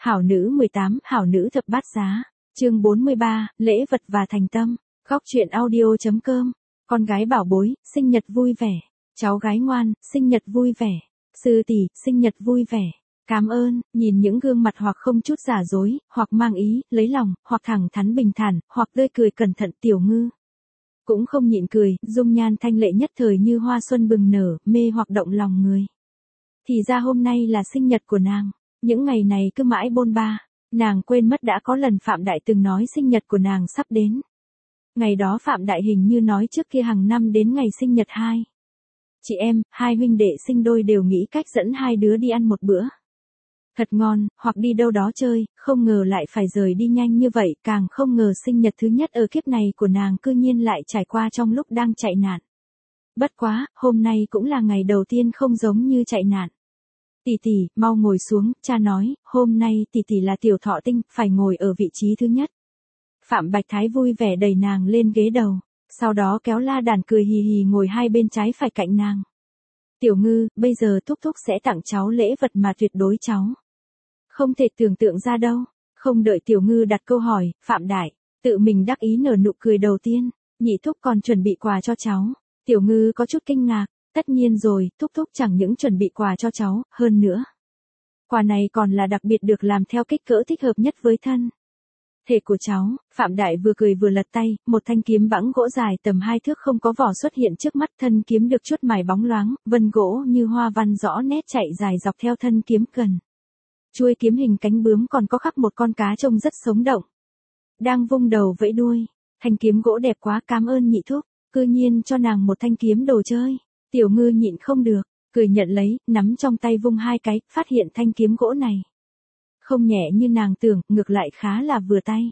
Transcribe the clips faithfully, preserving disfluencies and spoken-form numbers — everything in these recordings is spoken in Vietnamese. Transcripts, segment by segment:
Hảo nữ mười tám, hảo nữ thập bát giá. Chương bốn mươi ba, lễ vật và thành tâm. Góc truyện audio.com. Con gái bảo bối, sinh nhật vui vẻ. Cháu gái ngoan, sinh nhật vui vẻ. Sư tỷ, sinh nhật vui vẻ. Cảm ơn. Nhìn những gương mặt hoặc không chút giả dối, hoặc mang ý, lấy lòng, hoặc thẳng thắn bình thản, hoặc tươi cười cẩn thận Tiểu Ngư cũng không nhịn cười, dung nhan thanh lệ nhất thời như hoa xuân bừng nở, mê hoặc động lòng người. Thì ra hôm nay là sinh nhật của nàng. Những ngày này cứ mãi bôn ba, nàng quên mất đã có lần Phạm Đại từng nói sinh nhật của nàng sắp đến. Ngày đó Phạm Đại hình như nói trước kia hàng năm đến ngày sinh nhật hai chị em, hai huynh đệ sinh đôi đều nghĩ cách dẫn hai đứa đi ăn một bữa thật ngon, hoặc đi đâu đó chơi, không ngờ lại phải rời đi nhanh như vậy, càng không ngờ sinh nhật thứ nhất ở kiếp này của nàng cư nhiên lại trải qua trong lúc đang chạy nạn. Bất quá, hôm nay cũng là ngày đầu tiên không giống như chạy nạn. Tỷ tỷ, mau ngồi xuống, cha nói, hôm nay tỷ tỷ là tiểu thọ tinh, phải ngồi ở vị trí thứ nhất. Phạm Bạch Thái vui vẻ đẩy nàng lên ghế đầu, sau đó kéo La Đàn cười hì hì ngồi hai bên trái phải cạnh nàng. Tiểu Ngư, bây giờ Thúc Thúc sẽ tặng cháu lễ vật mà tuyệt đối cháu không thể tưởng tượng ra đâu. Không đợi Tiểu Ngư đặt câu hỏi, Phạm Đại tự mình đắc ý nở nụ cười đầu tiên, nhị thúc còn chuẩn bị quà cho cháu. Tiểu Ngư có chút kinh ngạc, tất nhiên rồi, Thúc Thúc chẳng những chuẩn bị quà cho cháu, hơn nữa. Quà này còn là đặc biệt được làm theo kích cỡ thích hợp nhất với thân thể của cháu. Phạm Đại vừa cười vừa lật tay, một thanh kiếm bẵng gỗ dài tầm hai thước không có vỏ xuất hiện trước mắt, thân kiếm được chuốt mài bóng loáng, vân gỗ như hoa văn rõ nét chạy dài dọc theo thân kiếm cần. Chuôi kiếm hình cánh bướm còn có khắc một con cá trông rất sống động, đang vung đầu vẫy đuôi. Thanh kiếm gỗ đẹp quá, cảm ơn nhị thúc, cư nhiên cho nàng một thanh kiếm đồ chơi. Tiểu Ngư nhịn không được, cười nhận lấy, nắm trong tay vung hai cái, phát hiện thanh kiếm gỗ này không nhẹ như nàng tưởng, ngược lại khá là vừa tay.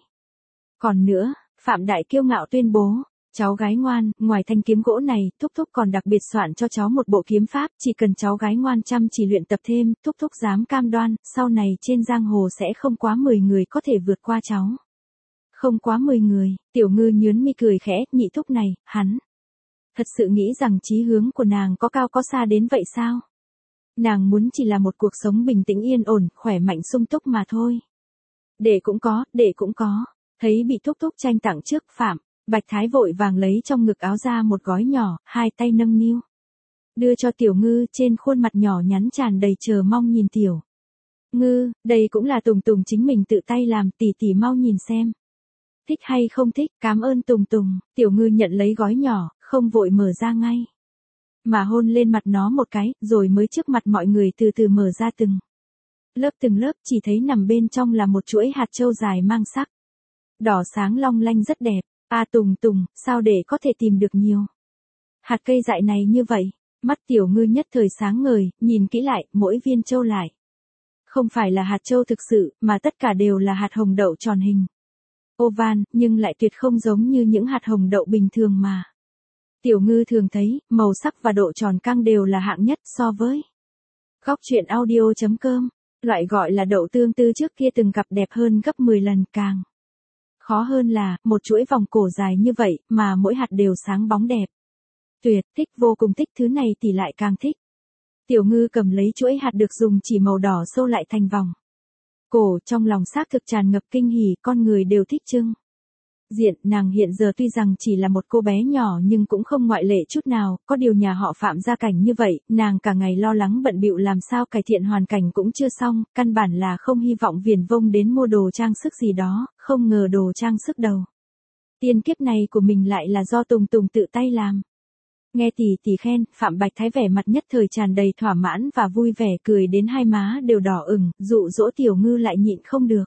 Còn nữa, Phạm Đại kiêu ngạo tuyên bố, cháu gái ngoan, ngoài thanh kiếm gỗ này, Thúc Thúc còn đặc biệt soạn cho cháu một bộ kiếm pháp, chỉ cần cháu gái ngoan chăm chỉ luyện tập thêm, Thúc Thúc dám cam đoan, sau này trên giang hồ sẽ không quá mười người có thể vượt qua cháu. Không quá mười người, Tiểu Ngư nhướn mi cười khẽ, nhị thúc này, hắn thật sự nghĩ rằng chí hướng của nàng có cao có xa đến vậy sao? Nàng muốn chỉ là một cuộc sống bình tĩnh yên ổn, khỏe mạnh sung túc mà thôi. Đệ cũng có, đệ cũng có. Thấy bị Thúc Thúc tranh tặng trước, Phạm Bạch Thái vội vàng lấy trong ngực áo ra một gói nhỏ, hai tay nâng niu đưa cho Tiểu Ngư, trên khuôn mặt nhỏ nhắn tràn đầy chờ mong nhìn Tiểu Ngư, đây cũng là Tùng Tùng chính mình tự tay làm, tỷ tỷ mau nhìn xem. Thích hay không thích, cảm ơn Tùng Tùng. Tiểu Ngư nhận lấy gói nhỏ, không vội mở ra ngay, mà hôn lên mặt nó một cái, rồi mới trước mặt mọi người từ từ mở ra từng lớp từng lớp, chỉ thấy nằm bên trong là một chuỗi hạt châu dài mang sắc đỏ sáng long lanh rất đẹp. A Tùng Tùng, sao để có thể tìm được nhiều hạt cây dại này như vậy? Mắt Tiểu Ngư nhất thời sáng ngời, nhìn kỹ lại, mỗi viên châu lại không phải là hạt châu thực sự, mà tất cả đều là hạt hồng đậu tròn hình oval, nhưng lại tuyệt không giống như những hạt hồng đậu bình thường mà Tiểu Ngư thường thấy, màu sắc và độ tròn căng đều là hạng nhất so với góc truyện audio.com. Loại gọi là đậu tương tư trước kia từng gặp đẹp hơn gấp mười lần, càng khó hơn là, một chuỗi vòng cổ dài như vậy, mà mỗi hạt đều sáng bóng đẹp. Tuyệt, thích, vô cùng thích, thứ này thì lại càng thích. Tiểu Ngư cầm lấy chuỗi hạt được dùng chỉ màu đỏ sâu lại thành vòng cổ, trong lòng xác thực tràn ngập kinh hỉ, con người đều thích trưng diện. Nàng hiện giờ tuy rằng chỉ là một cô bé nhỏ nhưng cũng không ngoại lệ chút nào, có điều nhà họ Phạm gia cảnh như vậy, nàng cả ngày lo lắng bận bịu làm sao cải thiện hoàn cảnh cũng chưa xong, căn bản là không hy vọng viển vông đến mua đồ trang sức gì đó, không ngờ đồ trang sức đầu tiên kiếp này của mình lại là do Tùng Tùng tự tay làm. Nghe tỷ tỷ khen, Phạm Bạch Thái vẻ mặt nhất thời tràn đầy thỏa mãn và vui vẻ, cười đến hai má đều đỏ ửng, dụ dỗ Tiểu Ngư lại nhịn không được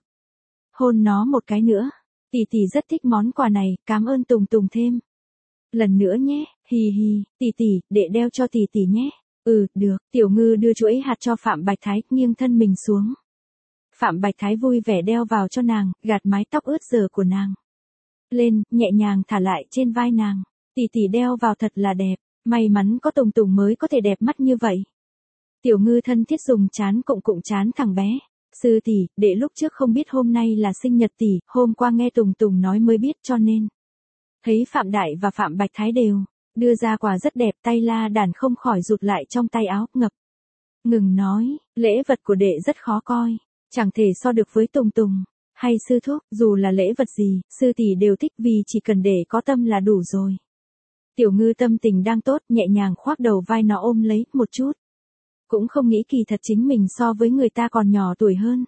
hôn nó một cái nữa. Tỷ tỷ rất thích món quà này, cảm ơn Tùng Tùng thêm lần nữa nhé, hì hì, tỷ tỷ, đệ đeo cho tỷ tỷ nhé. Ừ, được. Tiểu Ngư đưa chuỗi hạt cho Phạm Bạch Thái, nghiêng thân mình xuống. Phạm Bạch Thái vui vẻ đeo vào cho nàng, gạt mái tóc ướt dở của nàng lên, nhẹ nhàng thả lại trên vai nàng. Tỷ tỷ đeo vào thật là đẹp, may mắn có Tùng Tùng mới có thể đẹp mắt như vậy. Tiểu Ngư thân thiết dùng trán cụng cụng trán thằng bé. Sư tỷ, đệ lúc trước không biết hôm nay là sinh nhật tỷ, hôm qua nghe Tùng Tùng nói mới biết, cho nên thấy Phạm Đại và Phạm Bạch Thái đều đưa ra quà rất đẹp, tay La Đàn không khỏi rụt lại trong tay áo, ngập ngừng nói, lễ vật của đệ rất khó coi, Chẳng thể so được với Tùng Tùng, hay sư thúc, dù là lễ vật gì, sư tỷ đều thích vì chỉ cần để có tâm là đủ rồi. Tiểu Ngư tâm tình đang tốt, nhẹ nhàng khoác đầu vai nó ôm lấy, một chút. Cũng không nghĩ kỳ thật chính mình so với người ta còn nhỏ tuổi hơn.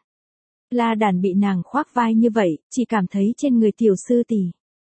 La Đản bị nàng khoác vai như vậy, chỉ cảm thấy trên người tiểu sư tỷ.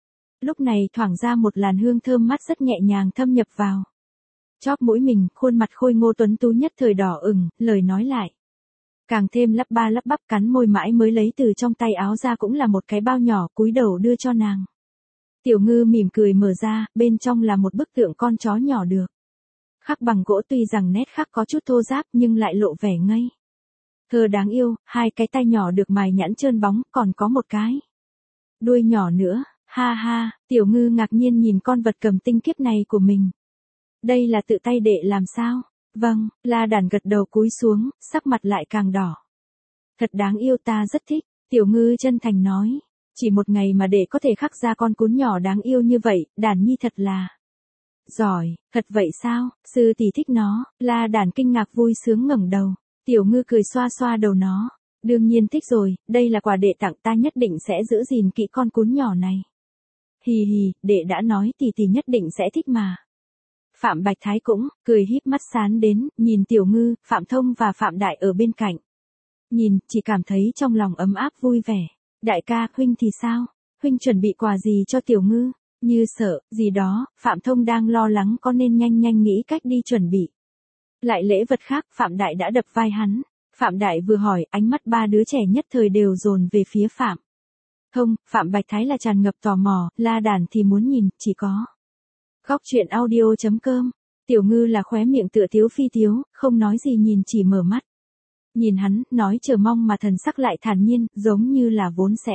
Lúc này thoảng ra một làn hương thơm mát rất nhẹ nhàng thâm nhập vào. Chóp mũi mình, khuôn mặt khôi ngô tuấn tú nhất thời đỏ ửng, lời nói lại. Càng thêm lắp ba lắp bắp cắn môi mãi mới lấy từ trong tay áo ra cũng là một cái bao nhỏ cúi đầu đưa cho nàng. Tiểu Ngư mỉm cười mở ra, bên trong là một bức tượng con chó nhỏ được. Khắc bằng gỗ tuy rằng nét khắc có chút thô ráp nhưng lại lộ vẻ ngây thơ đáng yêu, hai cái tay nhỏ được mài nhẵn trơn bóng, còn có một cái đuôi nhỏ nữa, ha ha, Tiểu Ngư ngạc nhiên nhìn con vật cầm tinh kiếp này của mình. Đây là tự tay đệ làm sao? Vâng, La Đản gật đầu cúi xuống, sắc mặt lại càng đỏ. Thật đáng yêu, ta rất thích, Tiểu Ngư chân thành nói. Chỉ một ngày mà đệ có thể khắc ra con cún nhỏ đáng yêu như vậy, Đản nhi thật là giỏi, thật vậy sao, sư tỷ thích nó, La Đản kinh ngạc vui sướng ngẩng đầu. Tiểu Ngư cười xoa xoa đầu nó. Đương nhiên thích rồi, đây là quà đệ tặng, ta nhất định sẽ giữ gìn kỹ con cún nhỏ này. Hì hì, đệ đã nói tỷ tỷ nhất định sẽ thích mà. Phạm Bạch Thái cũng, cười híp mắt sán đến, nhìn Tiểu Ngư, Phạm Thông và Phạm Đại ở bên cạnh. Nhìn, chỉ cảm thấy trong lòng ấm áp vui vẻ. Đại ca, huynh thì sao? Huynh chuẩn bị quà gì cho Tiểu Ngư? Như sợ, gì đó, Phạm Thông đang lo lắng có nên nhanh nhanh nghĩ cách đi chuẩn bị. Lại lễ vật khác, Phạm Đại đã đập vai hắn. Phạm Đại vừa hỏi, ánh mắt ba đứa trẻ nhất thời đều dồn về phía Phạm Thông, Phạm Bạch Thái là tràn ngập tò mò, La Đản thì muốn nhìn, chỉ có. Góc truyện audio chấm com. Tiểu Ngư là khóe miệng tựa thiếu phi thiếu, không nói gì nhìn chỉ mở mắt. Nhìn hắn, nói chờ mong mà thần sắc lại thản nhiên, giống như là vốn sẽ.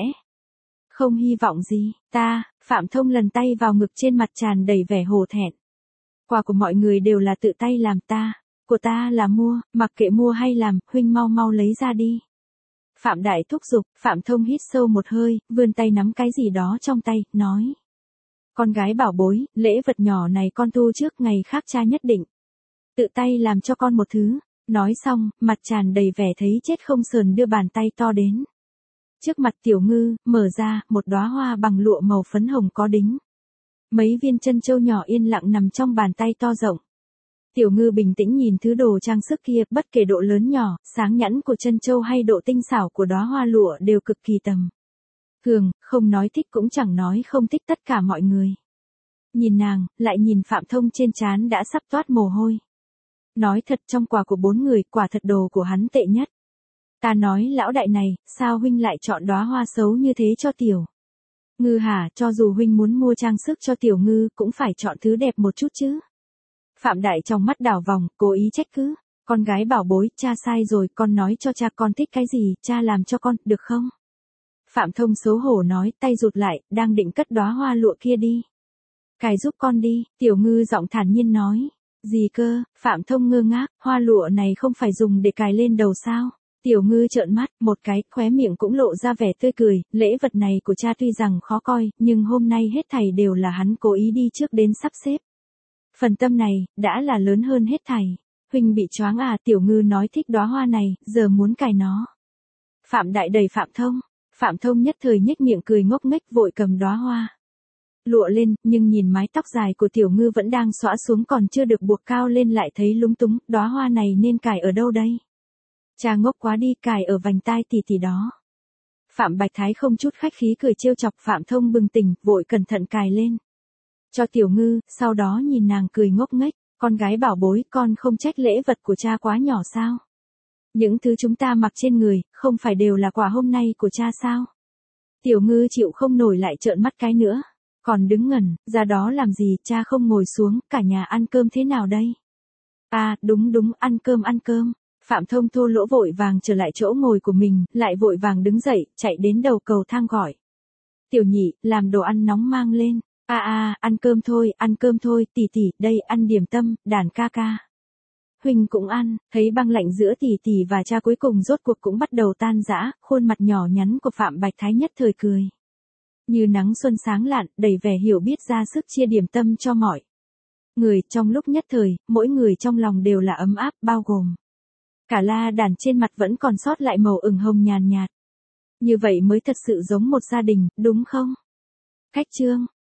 Không hy vọng gì, ta, Phạm Thông lần tay vào ngực trên mặt tràn đầy vẻ hổ thẹn. Quà của mọi người đều là tự tay làm ta, của ta là mua, mặc kệ mua hay làm, huynh mau mau lấy ra đi. Phạm Đại thúc giục, Phạm Thông hít sâu một hơi, vươn tay nắm cái gì đó trong tay, nói. Con gái bảo bối, lễ vật nhỏ này con thu trước, ngày khác cha nhất định tự tay làm cho con một thứ. Nói xong, mặt tràn đầy vẻ thấy chết không sờn đưa bàn tay to đến. Trước mặt Tiểu Ngư, mở ra, một đóa hoa bằng lụa màu phấn hồng có đính. Mấy viên chân châu nhỏ yên lặng nằm trong bàn tay to rộng. Tiểu Ngư bình tĩnh nhìn thứ đồ trang sức kia, bất kể độ lớn nhỏ, sáng nhẵn của chân châu hay độ tinh xảo của đóa hoa lụa đều cực kỳ tầm thường, không nói thích cũng chẳng nói không thích tất cả mọi người. Nhìn nàng, lại nhìn Phạm Thông trên trán đã sắp toát mồ hôi. Nói thật, trong quà của bốn người, quả thật đồ của hắn tệ nhất. Ta nói lão đại này, sao huynh lại chọn đóa hoa xấu như thế cho Tiểu Ngư hả? Cho dù huynh muốn mua trang sức cho Tiểu Ngư, cũng phải chọn thứ đẹp một chút chứ. Phạm Đại trong mắt đảo vòng, cố ý trách cứ. Con gái bảo bối, cha sai rồi, con nói cho cha con thích cái gì, cha làm cho con, được không? Phạm Thông xấu hổ nói, tay rụt lại, đang định cất đóa hoa lụa kia đi. Cài giúp con đi, Tiểu Ngư giọng thản nhiên nói. Gì cơ? Phạm Thông ngơ ngác, hoa lụa này không phải dùng để cài lên đầu sao? Tiểu Ngư trợn mắt, một cái, khóe miệng cũng lộ ra vẻ tươi cười, lễ vật này của cha tuy rằng khó coi, nhưng hôm nay hết thảy đều là hắn cố ý đi trước đến sắp xếp. Phần tâm này, đã là lớn hơn hết thảy. Huynh bị choáng à? Tiểu Ngư nói thích đóa hoa này, giờ muốn cài nó. Phạm Đại đẩy Phạm Thông. Phạm Thông nhất thời nhếch miệng cười ngốc nghếch, vội cầm đóa hoa lụa lên, nhưng nhìn mái tóc dài của Tiểu Ngư vẫn đang xõa xuống còn chưa được buộc cao lên lại thấy lúng túng, đóa hoa này nên cài ở đâu đây? Cha ngốc quá đi, cài ở vành tai tỷ tỷ đó. Phạm Bạch Thái không chút khách khí cười trêu chọc. Phạm Thông bừng tỉnh, vội cẩn thận cài lên cho Tiểu Ngư, sau đó nhìn nàng cười ngốc nghếch, con gái bảo bối, con không trách lễ vật của cha quá nhỏ sao? Những thứ chúng ta mặc trên người, không phải đều là quà hôm nay của cha sao? Tiểu Ngư chịu không nổi lại trợn mắt cái nữa. Còn đứng ngẩn, ra đó làm gì, cha không ngồi xuống, cả nhà ăn cơm thế nào đây? À, đúng đúng, ăn cơm ăn cơm. Phạm Thông thô lỗ vội vàng trở lại chỗ ngồi của mình, lại vội vàng đứng dậy, chạy đến đầu cầu thang gọi. Tiểu Nhị, làm đồ ăn nóng mang lên. À à, ăn cơm thôi, ăn cơm thôi, tỷ tỷ, đây, ăn điểm tâm, Đản ca ca. Huynh cũng ăn, thấy băng lạnh giữa tỷ tỷ và cha cuối cùng rốt cuộc cũng bắt đầu tan rã, khuôn mặt nhỏ nhắn của Phạm Bạch Thái nhất thời cười. Như nắng xuân sáng lạn, đầy vẻ hiểu biết ra sức chia điểm tâm cho mọi người, trong lúc nhất thời, mỗi người trong lòng đều là ấm áp, bao gồm Cả la đàn trên mặt vẫn còn sót lại màu ửng hồng nhàn nhạt. Như vậy mới thật sự giống một gia đình, đúng không? Khách Trương,